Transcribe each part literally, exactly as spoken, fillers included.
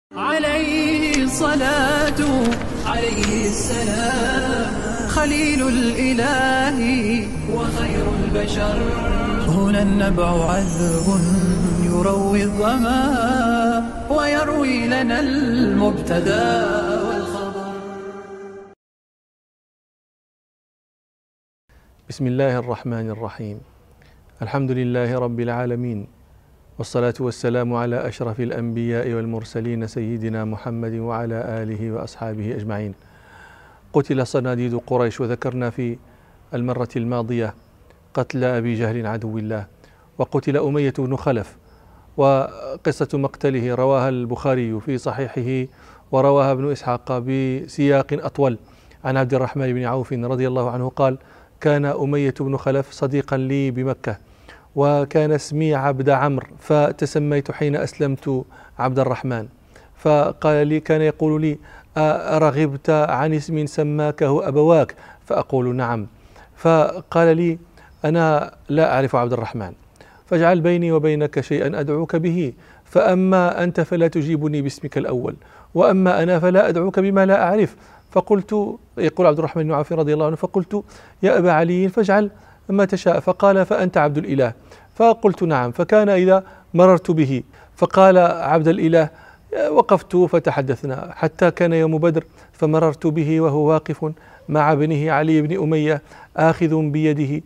عليه الصلاة عليه السلام خليل الإله وخير البشر. هنا النبع عذب يروي الظما ويروي لنا المبتدى والخبر. بسم الله الرحمن الرحيم. الحمد لله رب العالمين، والصلاة والسلام على أشرف الأنبياء والمرسلين سيدنا محمد وعلى آله وأصحابه أجمعين. قتل صناديد قريش، وذكرنا في المرة الماضية قتل أبي جهل عدو الله، وقتل أمية بن خلف، وقصة مقتله رواها البخاري في صحيحه ورواها ابن إسحاق بسياق أطول عن عبد الرحمن بن عوف رضي الله عنه قال: كان أمية بن خلف صديقا لي بمكة، وكان اسمي عبد عمرو، فتسميت حين أسلمت عبد الرحمن. فقال لي، كان يقول لي: أرغبت عن اسم سماكه أبواك؟ فأقول نعم. فقال لي: أنا لا أعرف عبد الرحمن، فاجعل بيني وبينك شيئا أدعوك به، فأما أنت فلا تجيبني باسمك الأول، وأما أنا فلا أدعوك بما لا أعرف. فقلت، يقول عبد الرحمن بن عوف رضي الله عنه، فقلت: يا أبا علي فاجعل ما تشاء. فقال: فأنت عبد الإله؟ فقلت نعم. فكان إذا مررت به فقال عبد الإله، وقفت فتحدثنا حتى كان يوم بدر، فمررت به وهو واقف مع ابنه علي بن أمية آخذ بيده،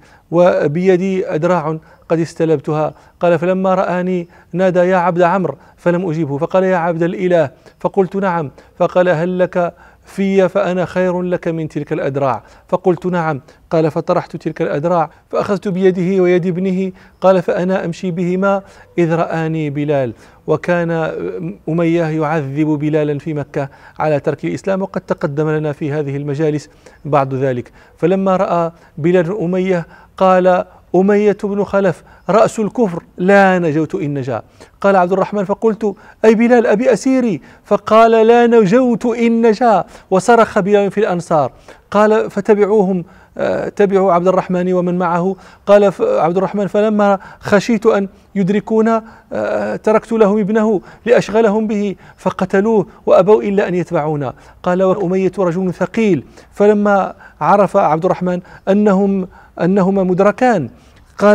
وبيدي أدراع قد استلبتها. قال: فلما رآني نادى: يا عبد عمرو، فلم أجيبه. فقال: يا عبد الإله؟ فقلت نعم. فقال: هل لك في فأنا خير لك من تلك الأدراع؟ فقلت نعم. قال: فطرحت تلك الأدراع فأخذت بيده ويد ابنه. قال: فأنا أمشي بهما إذ رآني بلال، وكان أمية يعذب بلالا في مكة على ترك الإسلام، وقد تقدم لنا في هذه المجالس بعض ذلك. فلما رأى بلال أمية قال: أمية بن خلف رأس الكفر، لا نجوت إن نجا. قال عبد الرحمن: فقلت: أي بلال أبي أسيري؟ فقال: لا نجوت إن نجا. وصرخ بلال في الأنصار. قال: فتبعوهم، تبعوا عبد الرحمن ومن معه. قال عبد الرحمن: فلما خشيت أن يدركونا تركت لهم ابنه لأشغلهم به، فقتلوه وأبوا إلا أن يتبعونا. قال: وأمية رجل ثقيل. فلما عرف عبد الرحمن أنهم أنهما مدركان قال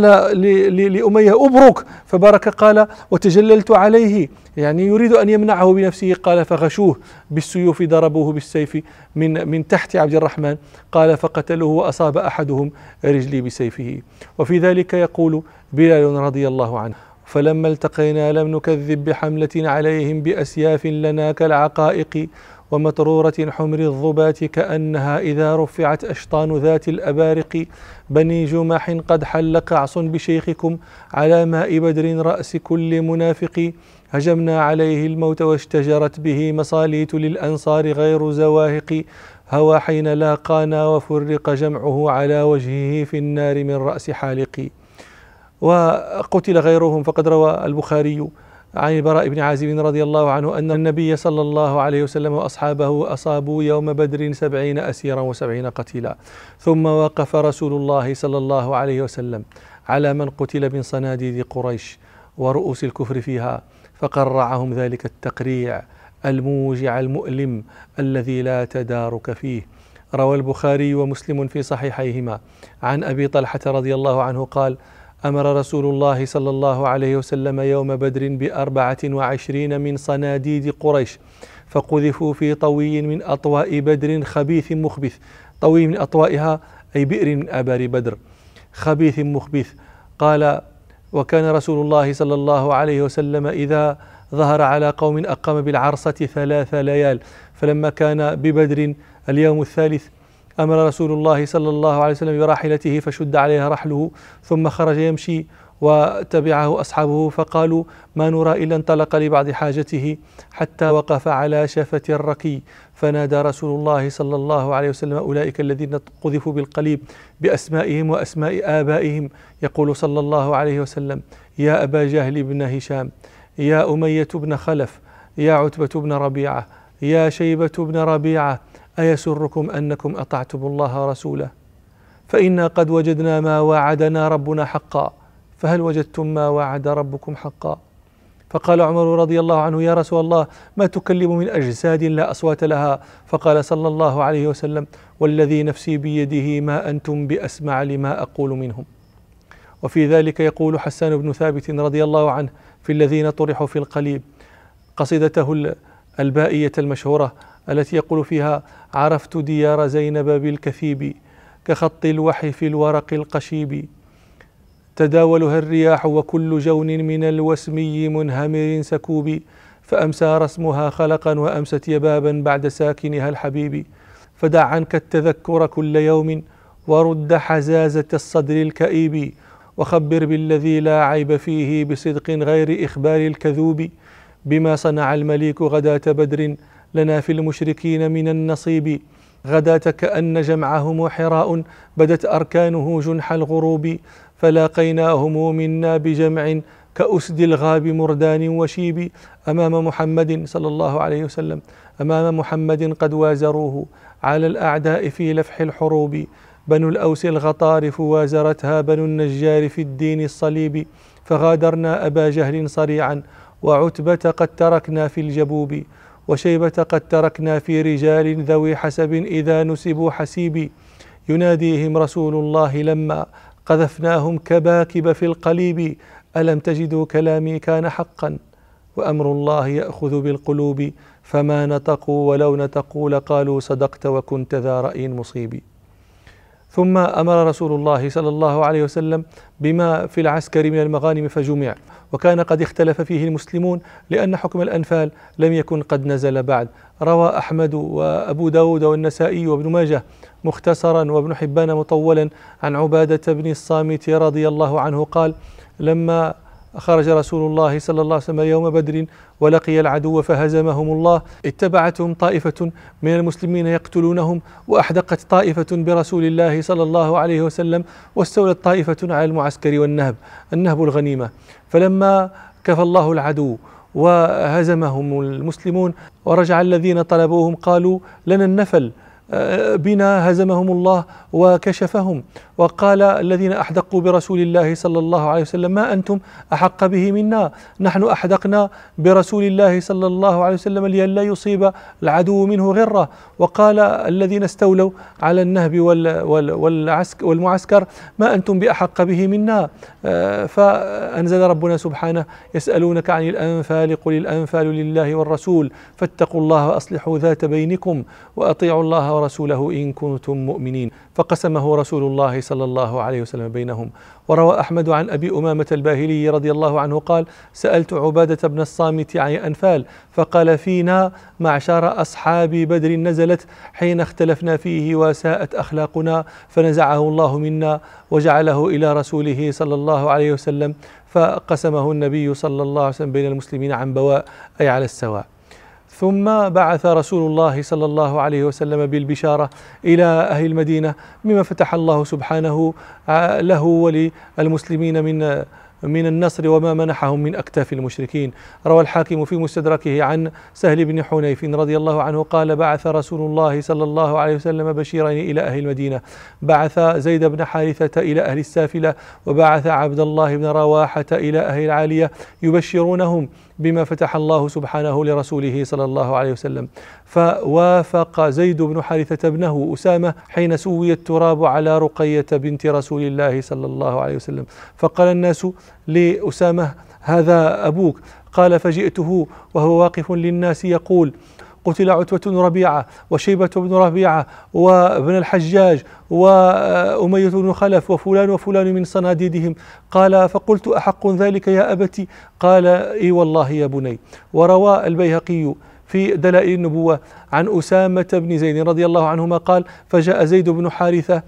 لأمية: أبرك. فبرك. قال: وتجللت عليه، يعني يريد أن يمنعه بنفسه. قال: فغشوه بالسيوف، ضربوه بالسيف من من تحت عبد الرحمن. قال: فقتلوه، وأصاب أحدهم رجلي بسيفه. وفي ذلك يقول بلال رضي الله عنه: فلما التقينا لم نكذب بحملة عليهم بأسياف لنا كالعقائق، ومطرورة حمر الضبات كأنها إذا رفعت أشطان ذات الأبارق. بني جمح قد حل قعص بشيخكم على ماء بدر رأس كل منافق. هجمنا عليه الموت واشتجرت به مصاليت للأنصار غير زواهق. هوى حين لاقانا وفرق جمعه على وجهه في النار من رأس حالق. وقتل غيرهم، فقد روى البخاري عن البراء بن عازب رضي الله عنه أن النبي صلى الله عليه وسلم وأصحابه أصابوا يوم بدر سبعين أسيرا وسبعين قتيلا، ثم وقف رسول الله صلى الله عليه وسلم على من قتل من صناديد قريش ورؤوس الكفر فيها، فقرعهم ذلك التقريع الموجع المؤلم الذي لا تدارك فيه. روى البخاري ومسلم في صحيحيهما عن أبي طلحة رضي الله عنه قال: أمر رسول الله صلى الله عليه وسلم يوم بدر بأربعة وعشرين من صناديد قريش، فقذفوا في طوي من أطواء بدر خبيث مخبث. طوي من أطوائها أي بئر من آبار بدر، خبيث مخبث. قال: وكان رسول الله صلى الله عليه وسلم إذا ظهر على قوم أقام بالعرصة ثلاث ليال، فلما كان ببدر اليوم الثالث أمر رسول الله صلى الله عليه وسلم براحلته فشد عليها رحله، ثم خرج يمشي وتبعه أصحابه، فقالوا: ما نرى إلا انطلق لبعض حاجته، حتى وقف على شفة الركي، فنادى رسول الله صلى الله عليه وسلم أولئك الذين قذفوا بالقليب بأسمائهم وأسماء آبائهم، يقول صلى الله عليه وسلم: يا أبا جهل بن هشام، يا أمية بن خلف، يا عتبة بن ربيعة، يا شيبة بن ربيعة، أيسركم أنكم أطعتم الله ورسوله؟ فإنا قد وجدنا ما وعدنا ربنا حقا، فهل وجدتم ما وعد ربكم حقا؟ فقال عمر رضي الله عنه: يا رسول الله، ما تكلم من أجساد لا أصوات لها؟ فقال صلى الله عليه وسلم: والذي نفسي بيده ما أنتم بأسمع لما أقول منهم. وفي ذلك يقول حسان بن ثابت رضي الله عنه في الذين طرحوا في القليب قصيدته البائية المشهورة التي يقول فيها: عرفت ديار زينب بالكثيب كخط الوحي في الورق القشيب، تداولها الرياح وكل جون من الوسمي منهمر سكوب، فأمسى رسمها خلقا وأمست يبابا بعد ساكنها الحبيب، فدع عنك التذكر كل يوم ورد حزازة الصدر الكئيب، وخبر بالذي لا عيب فيه بصدق غير إخبار الكذوب، بما صنع المليك غداة بدر لنا في المشركين من النصيب، غداة كأن جمعهم حراء بدت أركانه جنح الغروب، فلاقيناهم منا بجمع كأسد الغاب مردان وشيب، أمام محمد صلى الله عليه وسلم أمام محمد قد وازروه على الأعداء في لفح الحروب، بنو الأوس الغطارف وازرتها بنو النجار في الدين الصليب، فغادرنا أبا جهل صريعا وعتبة قد تركنا في الجبوب، وشيبة قد تركنا في رجال ذوي حسب إذا نسبوا حسيب، يناديهم رسول الله لما قذفناهم كباكب في القليب، ألم تجدوا كلامي كان حقا وأمر الله يأخذ بالقلوب، فما نطقوا ولو نطقوا لقالوا صدقت وكنت ذا رأي مصيب. ثم أمر رسول الله صلى الله عليه وسلم بما في العسكر من المغانم فجمع، وكان قد اختلف فيه المسلمون لأن حكم الأنفال لم يكن قد نزل بعد. روى أحمد وأبو داود والنسائي وابن ماجه مختصرا وابن حبان مطولا عن عبادة بن الصامت رضي الله عنه قال: لما خرج رسول الله صلى الله عليه وسلم يوم بدر ولقي العدو فهزمهم الله، اتبعتهم طائفة من المسلمين يقتلونهم، وأحدقت طائفة برسول الله صلى الله عليه وسلم، واستولت طائفة على المعسكر والنهب، النهب الغنيمة. فلما كفى الله العدو وهزمهم المسلمون ورجع الذين طلبوهم قالوا: لنا النفل، بنا هزمهم الله وكشفهم. وقال الذين أحدقوا برسول الله صلى الله عليه وسلم: ما أنتم أحق به منا، نحن أحدقنا برسول الله صلى الله عليه وسلم لئلا يصيب العدو منه غرة. وقال الذين استولوا على النهب والمعسكر: ما أنتم بأحق به منا. فأنزل ربنا سبحانه: يسألونك عن الأنفال قل الأنفال لله والرسول فاتقوا الله وأصلحوا ذات بينكم وأطيعوا الله ورسوله إن كنتم مؤمنين، فقسمه رسول الله صلى الله عليه وسلم بينهم. وروى أحمد عن أبي أمامة الباهلي رضي الله عنه قال: سألت عبادة بن الصامت عن الأنفال فقال: فينا معشر أصحاب بدر نزلت حين اختلفنا فيه وساءت أخلاقنا، فنزعه الله منا وجعله إلى رسوله صلى الله عليه وسلم، فقسمه النبي صلى الله عليه وسلم بين المسلمين عن بواء، أي على السواء. ثم بعث رسول الله صلى الله عليه وسلم بالبشارة إلى أهل المدينة مما فتح الله سبحانه له وللمسلمين من من النصر وما منحهم من أكتاف المشركين. روى الحاكم في مستدركه عن سهل بن حنيف رضي الله عنه قال: بعث رسول الله صلى الله عليه وسلم بشيرين إلى أهل المدينة، بعث زيد بن حارثة إلى أهل السافلة، وبعث عبد الله بن رواحة إلى أهل العالية يبشرونهم بما فتح الله سبحانه لرسوله صلى الله عليه وسلم. فوافق زيد بن حارثة ابنه أسامة حين سوي التراب على رقية بنت رسول الله صلى الله عليه وسلم، فقال الناس لأسامة: هذا أبوك. قال: فجئته وهو واقف للناس يقول: قتل عتبة بن ربيعة وشيبة بن ربيعة وابن الحجاج وأمية بن خلف وفلان وفلان من صناديدهم. قال: فقلت: أحق ذلك يا أبتي؟ قال: إي والله يا بني. وروى البيهقي في دلائل النبوة عن أسامة بن زيد رضي الله عنهما قال: فجاء زيد بن حارثة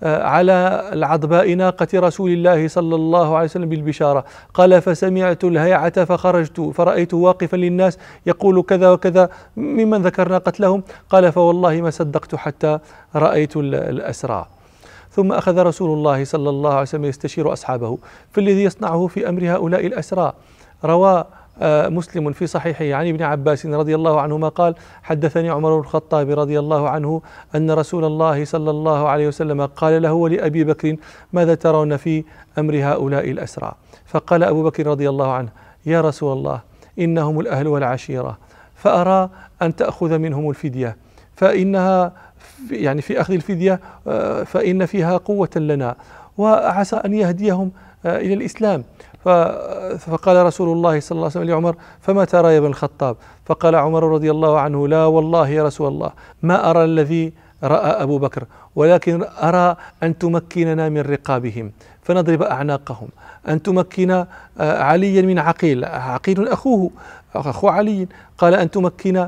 على العضباء ناقة رسول الله صلى الله عليه وسلم بالبشارة. قال: فسمعت الهيعة فخرجت فرأيته واقفا للناس يقول كذا وكذا ممن ذكرنا قتلهم. قال: فوالله ما صدقت حتى رأيت الأسرى. ثم أخذ رسول الله صلى الله عليه وسلم يستشير أصحابه في الذي يصنعه في أمر هؤلاء الأسرى. روى مسلم في صحيحه عن ابن عباس رضي الله عنهما قال: حدثني عمر بن الخطاب رضي الله عنه أن رسول الله صلى الله عليه وسلم قال له ولأبي بكر: ماذا ترون في أمر هؤلاء الأسرى؟ فقال أبو بكر رضي الله عنه: يا رسول الله، إنهم الأهل والعشيرة، فأرى أن تأخذ منهم الفدية، فإنها يعني في أخذ الفدية فإن فيها قوة لنا، وعسى أن يهديهم إلى الإسلام. فقال رسول الله صلى الله عليه وسلم لعمر: فما ترى يا ابن الخطاب؟ فقال عمر رضي الله عنه: لا والله يا رسول الله، ما أرى الذي رأى أبو بكر، ولكن أرى أن تمكننا من رقابهم فنضرب أعناقهم، أن تمكن عليا من عقيل، عقيل أخوه أخو علي، قال أن تمكن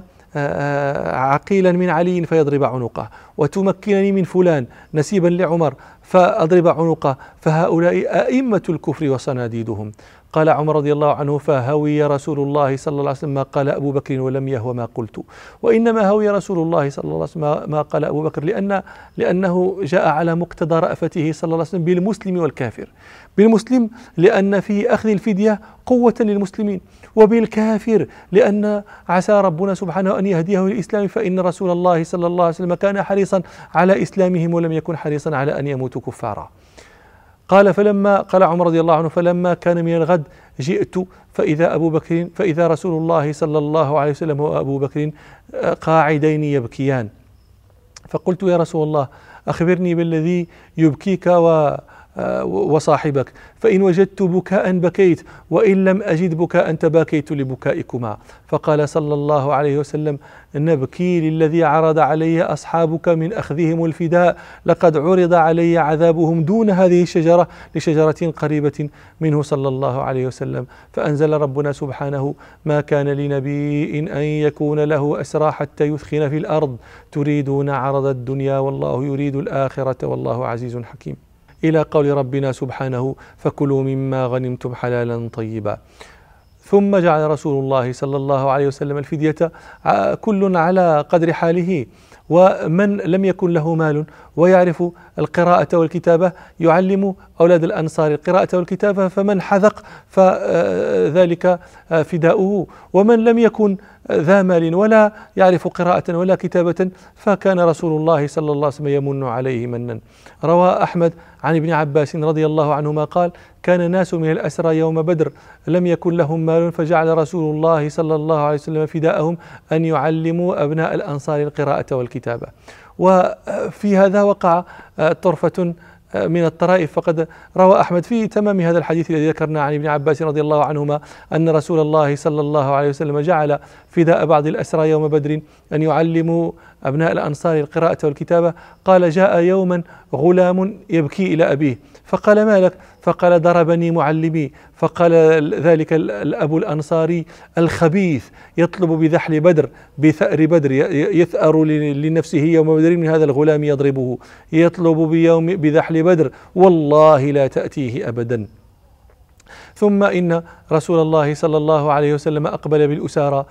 عقيلا من علي فيضرب عنقه، وتمكنني من فلان نسيبا لعمر فأضرب عنقه، فهؤلاء أئمة الكفر وصناديدهم. قال عمر رضي الله عنه: فهوي رسول الله صلى الله عليه وسلم ما قال أبو بكر ولم يهو ما قلت، وإنما هوي رسول الله صلى الله عليه وسلم ما قال أبو بكر لأن لأنه جاء على مقتضى رأفته صلى الله عليه وسلم بالمسلم والكافر. بالمسلم لأن في أخذ الفدية قوة للمسلمين، وبالكافر لأن عسى ربنا سبحانه أن يهديه للإسلام، فإن رسول الله صلى الله عليه وسلم كان حريصا على إسلامهم ولم يكن حريصا على أن يموتوا كفارا. قال فلما قال عمر رضي الله عنه: فلما كان من الغد جئت فإذا أبو بكر فإذا رسول الله صلى الله عليه وسلم وأبو بكر قاعدين يبكيان، فقلت: يا رسول الله أخبرني بالذي يبكيك و وصاحبك، فإن وجدت بكاء بكيت، وإن لم أجد بكاء تباكيت لبكائكما. فقال صلى الله عليه وسلم: نبكي للذي عرض علي أصحابك من أخذهم الفداء، لقد عرض علي عذابهم دون هذه الشجرة لشجرة قريبة منه صلى الله عليه وسلم. فأنزل ربنا سبحانه: ما كان لنبي أن يكون له أسرى حتى يثخن في الأرض تريدون عرض الدنيا والله يريد الآخرة والله عزيز حكيم، إلى قول ربنا سبحانه: فكلوا مما غنمتم حلالا طيبا. ثم جعل رسول الله صلى الله عليه وسلم الفدية كل على قدر حاله، ومن لم يكن له مال ويعرف القراءة والكتابة يعلم أولاد الأنصار القراءة والكتابة، فمن حذق فذلك فداؤه، ومن لم يكن ذا مال ولا يعرف قراءة ولا كتابة فكان رسول الله صلى الله عليه وسلم يمن عليه منا. روى أحمد عن ابن عباس رضي الله عنهما قال: كان ناس من الأسرى يوم بدر لم يكن لهم مال، فجعل رسول الله صلى الله عليه وسلم فداءهم أن يعلموا أبناء الأنصار القراءة والكتابة. وفي هذا وقع طرفة من الطرائف، فقد روى أحمد في تمام هذا الحديث الذي ذكرنا عن ابن عباس رضي الله عنهما أن رسول الله صلى الله عليه وسلم جعل فداء بعض الأسرى يوم بدر أن يعلموا أبناء الأنصار القراءة والكتابة. قال: جاء يوما غلام يبكي إلى أبيه، فقال: ما لك؟ فقال: ضربني معلمي. فقال ذلك الأب الأنصاري الخبيث يطلب بذحل بدر بثأر بدر، يثأر لنفسه يوم بدر من هذا الغلام يضربه، يطلب بيوم بذحل بدر والله لا تأتيه أبدا. ثم إن رسول الله صلى الله عليه وسلم أقبل بالأسارى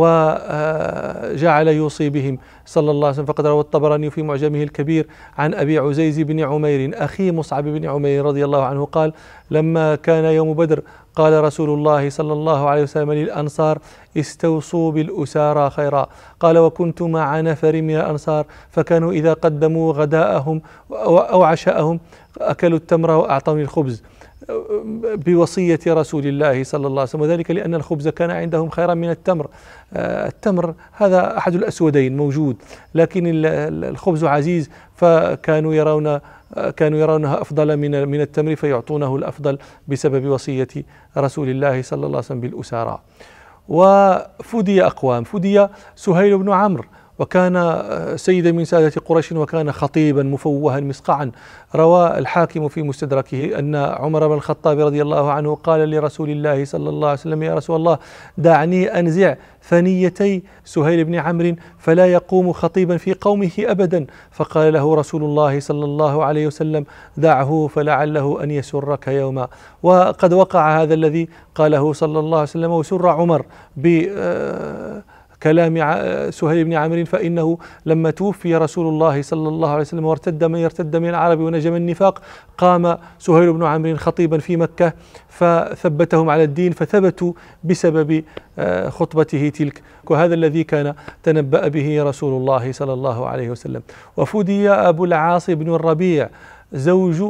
وجعل يوصي بهم صلى الله عليه وسلم، فقد روى الطبراني في معجمه الكبير عن أبي عزيز بن عمير أخي مصعب بن عمير رضي الله عنه قال: لما كان يوم بدر قال رسول الله صلى الله عليه وسلم للأنصار: استوصوا بالأسارى خيرا. قال: وكنت مع نفر من الأنصار فكانوا إذا قدموا غداءهم أو عشاءهم أكلوا التمر وأعطوني الخبز بوصية رسول الله صلى الله عليه وسلم، وذلك لأن الخبز كان عندهم خيرا من التمر. التمر هذا أحد الأسودين موجود، لكن الخبز عزيز، فكانوا يرون كانوا يرونها أفضل من من التمر فيعطونه الأفضل بسبب وصية رسول الله صلى الله عليه وسلم بالأسارى. وفدي أقوام، فدي سهيل بن عمرو، وكان سيدا من سادة قريش، وكان خطيبا مفوها مسقعا. روى الحاكم في مستدركه أن عمر بن الخطاب رضي الله عنه قال لرسول الله صلى الله عليه وسلم: يا رسول الله دعني أنزع ثنيتي سهيل بن عمرو فلا يقوم خطيبا في قومه أبدا. فقال له رسول الله صلى الله عليه وسلم: دعه فلعله أن يسرك يوما. وقد وقع هذا الذي قاله صلى الله عليه وسلم، وسر عمر ب كلام سهيل بن عمرو، فإنه لما توفي رسول الله صلى الله عليه وسلم وارتد من يرتد من العرب ونجم النفاق، قام سهيل بن عمرو خطيبا في مكة فثبتهم على الدين، فثبتوا بسبب خطبته تلك، وهذا الذي كان تنبأ به رسول الله صلى الله عليه وسلم. وفدي أبو العاص بن الربيع زوج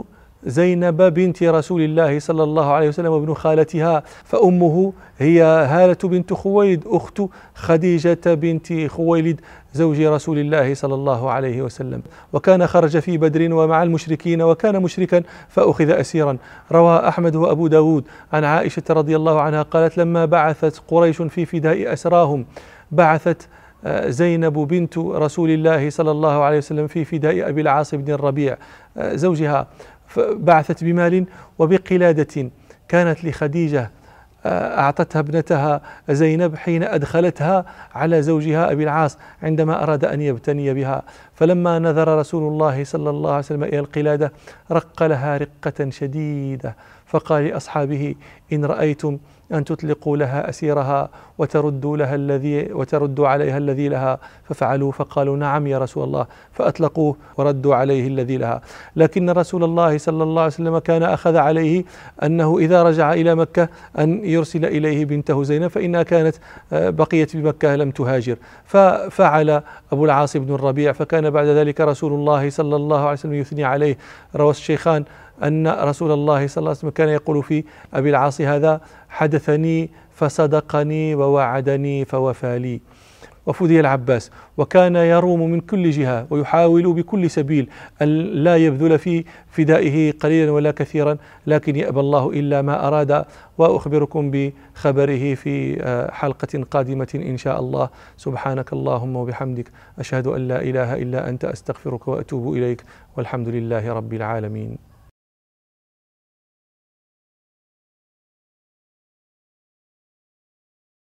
زينب بنت رسول الله صلى الله عليه وسلم وابن خالتها، فأمه هي هالة بنت خويلد أخت خديجة بنت خويلد زوج رسول الله صلى الله عليه وسلم، وكان خرج في بدر ومع المشركين وكان مشركا فأخذ أسيرا. روى أحمد وأبو داود عن عائشة رضي الله عنها قالت: لما بعثت قريش في فداء أسراهم بعثت زينب بنت رسول الله صلى الله عليه وسلم في فداء أبي العاص بن الربيع زوجها، بعثت بمال وبقلادة كانت لخديجة أعطتها ابنتها زينب حين أدخلتها على زوجها أبي العاص عندما أراد أن يبتني بها، فلما نظر رسول الله صلى الله عليه وسلم إلى القلادة رق لها رقة شديدة، فقال لأصحابه: إن رأيتم أن تطلقوا لها أسيرها وتردوا لها الذي وتردوا عليها الذي لها ففعلوا، فقالوا: نعم يا رسول الله، فأطلقوه وردوا عليه الذي لها. لكن رسول الله صلى الله عليه وسلم كان أخذ عليه أنه إذا رجع إلى مكة أن يرسل إليه بنته زينب، فإنها كانت بقيت بمكة لم تهاجر، ففعل أبو العاص بن الربيع، فكان بعد ذلك رسول الله صلى الله عليه وسلم يثني عليه. روى الشيخان أن رسول الله صلى الله عليه وسلم كان يقول في أبي العاص هذا: حدثني فصدقني ووعدني فوفى لي. وفدي العباس وكان يروم من كل جهة ويحاول بكل سبيل أن لا يبذل في فدائه قليلا ولا كثيرا، لكن يأبى الله إلا ما أراد. وأخبركم بخبره في حلقة قادمة إن شاء الله. سبحانك اللهم وبحمدك، أشهد أن لا إله إلا أنت، أستغفرك وأتوب إليك، والحمد لله رب العالمين.